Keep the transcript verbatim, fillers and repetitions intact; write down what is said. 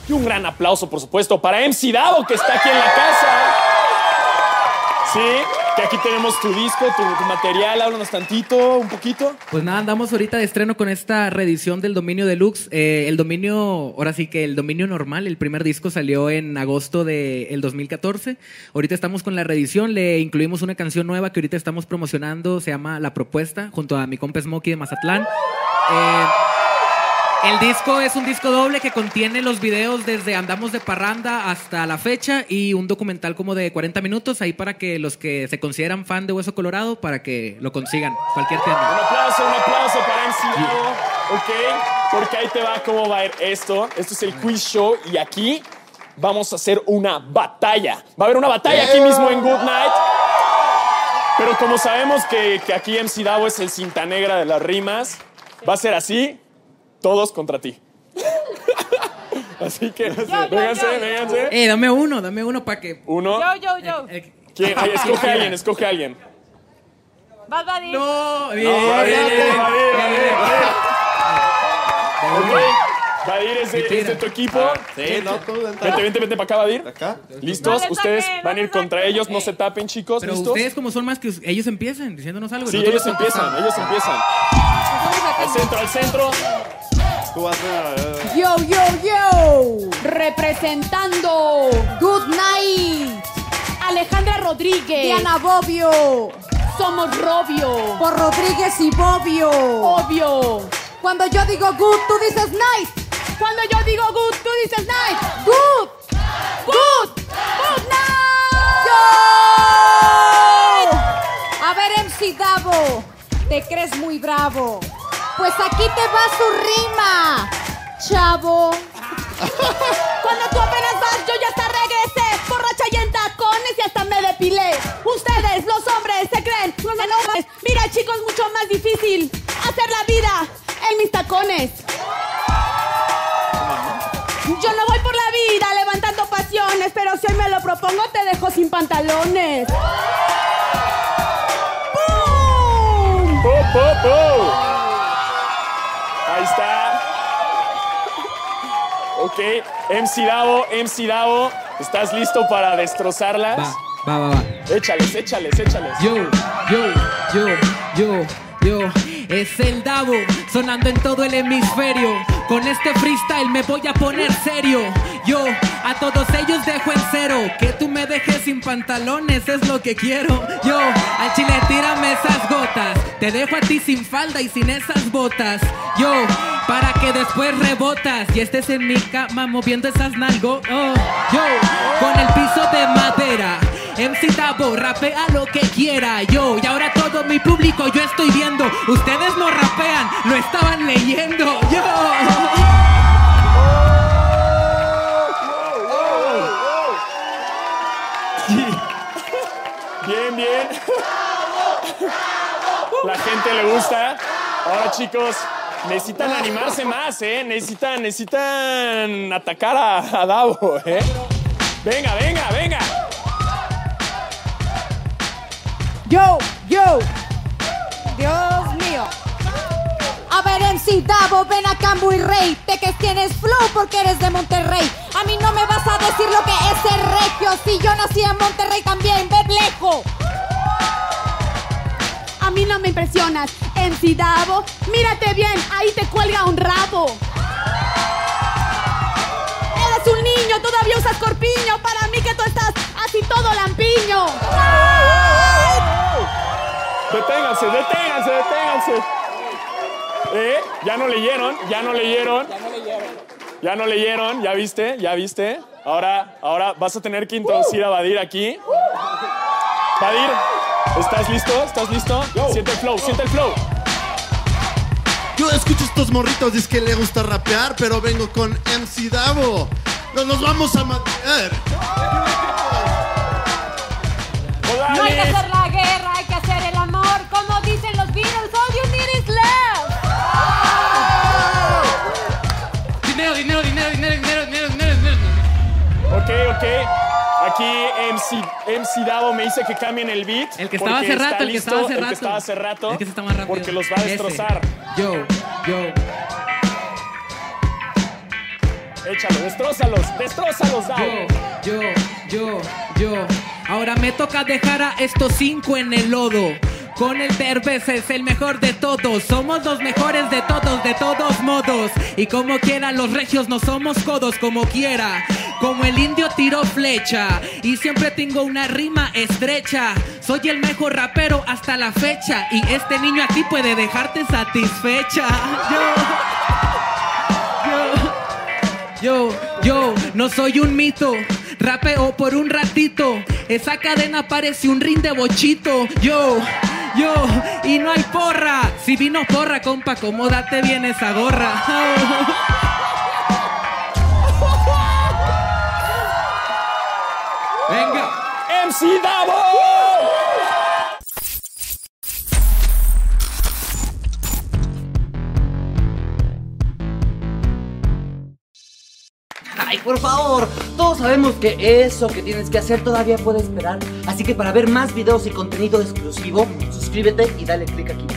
Y un gran aplauso, por supuesto, para M C Davo, que está aquí en la casa. Sí, que aquí tenemos tu disco, tu, tu material. Háblanos tantito, un poquito. Pues nada, andamos ahorita de estreno con esta reedición del Dominio Deluxe. Eh, el dominio, ahora sí que el Dominio normal, el primer disco salió en agosto del dos mil catorce. Ahorita estamos con la reedición, le incluimos una canción nueva que ahorita estamos promocionando, se llama La Propuesta, junto a mi compa Smokey de Mazatlán. Eh, El disco es un disco doble que contiene los videos desde Andamos de Parranda hasta la fecha y un documental como de cuarenta minutos ahí para que los que se consideran fan de Hueso Colorado para que lo consigan cualquier tienda. Un aplauso, un aplauso para M C Davo. Ok, porque ahí te va cómo va a ir esto. Esto es el quiz show y aquí vamos a hacer una batalla. Va a haber una batalla aquí mismo en Good Night. Pero como sabemos que, que aquí M C Davo es el cinta negra de las rimas, va a ser así. Todos contra ti. Así que, vénganse, vénganse. Eh, dame uno, dame uno para que... Uno. Yo, yo, yo. Eh, eh, ¿Quién? Ay, escoge a alguien, escoge a alguien. Vas, Buddy. no, bien, No, Badir, bien, bien, Badir, bien, Badir, bien. Ok. Badir es de, es de tu equipo. Sí, no, tú Vente, vente, vente para acá, Badir. acá. ¿Listos? No le Ustedes saquen, van a no ir le contra saquen. ellos. No se tapen, chicos. Pero ¿Listos? ustedes como son más que us- ellos empiezan diciéndonos algo. Sí, nosotros ellos empiezan, ellos empiezan. Al centro, al centro. Tú vas a... Yo, yo, yo. Representando Good Night. Alejandra Rodríguez. Diana Bobbio. Somos Robio. Por Rodríguez y Bobbio. Obvio. Cuando yo digo good, tú dices night. Cuando yo digo good, tú dices night. Good. Good. Good night. Yo. A ver, M C Davo. Te crees muy bravo. Pues aquí te va su rima, chavo. Cuando tú apenas vas, yo ya hasta regresé. Borracha y en tacones y hasta me depilé. Ustedes, los hombres, se creen enormes. Mira, chicos, mucho más difícil hacer la vida en mis tacones. Yo no voy por la vida levantando pasiones, pero si hoy me lo propongo, te dejo sin pantalones. ¡Pum! ¡Po, po, po! Ahí está. Ok, M C Davo, M C Davo, ¿estás listo para destrozarlas? Va, va, va, va. Échales, échales, échales. Yo, yo, yo, yo, yo. Es el Davo sonando en todo el hemisferio. Con este freestyle me voy a poner serio. Yo a todos ellos dejo en cero. Que tú me dejes sin pantalones es lo que quiero. Yo al chile tírame esas gotas. Te dejo a ti sin falda y sin esas botas. Yo para que después rebotas y estés en mi cama moviendo esas nalgo. Oh, yo con el piso de madera. M C Davo rapea lo que quiera. Yo y ahora todo mi público yo estoy viendo. Ustedes no rapean, lo estaban leyendo. Yo. Bien, bien. La gente le gusta. Ahora, chicos, necesitan animarse más, ¿eh? Necesitan, necesitan atacar a, a Davo, ¿eh? Venga, venga, venga. Yo, yo. Dios mío. A ver, M C Davo, ven acá muy rey. Te que tienes flow porque eres de Monterrey. A mí no me vas a decir lo que es ser regio. Si yo nací en Monterrey también, Beblejo. A mí no me impresionas, M C Davo. Mírate bien, ahí te cuelga un rabo. Eres un niño, todavía usas corpiño. Para mí que tú estás así todo lampiño. Deténganse, deténganse, deténganse. ¿Eh? Ya no leyeron, ya no leyeron. Ya no leyeron, ya viste, ya viste. Ahora, ahora vas a tener que introducir a Badir aquí. Badir, ¿estás listo? ¿Estás listo? Siente el flow, siente el flow. Yo escucho estos morritos, dice que le gusta rapear, pero vengo con M C Davo. No nos vamos a matar. Hola, No hay que Alice. hacer la guerra, hay que hacer el amor. Como dicen los Beatles, all you need is love. Dinero, dinero, dinero, dinero, dinero, dinero, dinero, dinero. Ok, ok. Aquí M C, M C Davo me dice que cambien el beat. El que estaba porque hace rato, está el que listo, estaba hace El que rato. estaba hace rato. El que está más rápido. Porque los va a destrozar. Ese. Yo, yo. Échalo, destrózalos, destrózalos, Davo. Yo, yo, yo, yo. Ahora me toca dejar a estos cinco en el lodo. Con el Derbez es el mejor de todos. Somos los mejores de todos, de todos modos. Y como quiera, los regios no somos codos, como quiera. Como el indio tiro flecha. Y siempre tengo una rima estrecha. Soy el mejor rapero hasta la fecha. Y este niño aquí puede dejarte satisfecha. Yo, yo, yo, yo, no soy un mito. Rapeo por un ratito. Esa cadena parece un ring de bochito. Yo, yo, y no hay porra. Si vino porra, compa, acomódate bien esa gorra. Venga, M C Davo. Ay, por favor, todos sabemos que eso que tienes que hacer todavía puede esperar. Así que para ver más videos y contenido exclusivo, suscríbete y dale click aquí.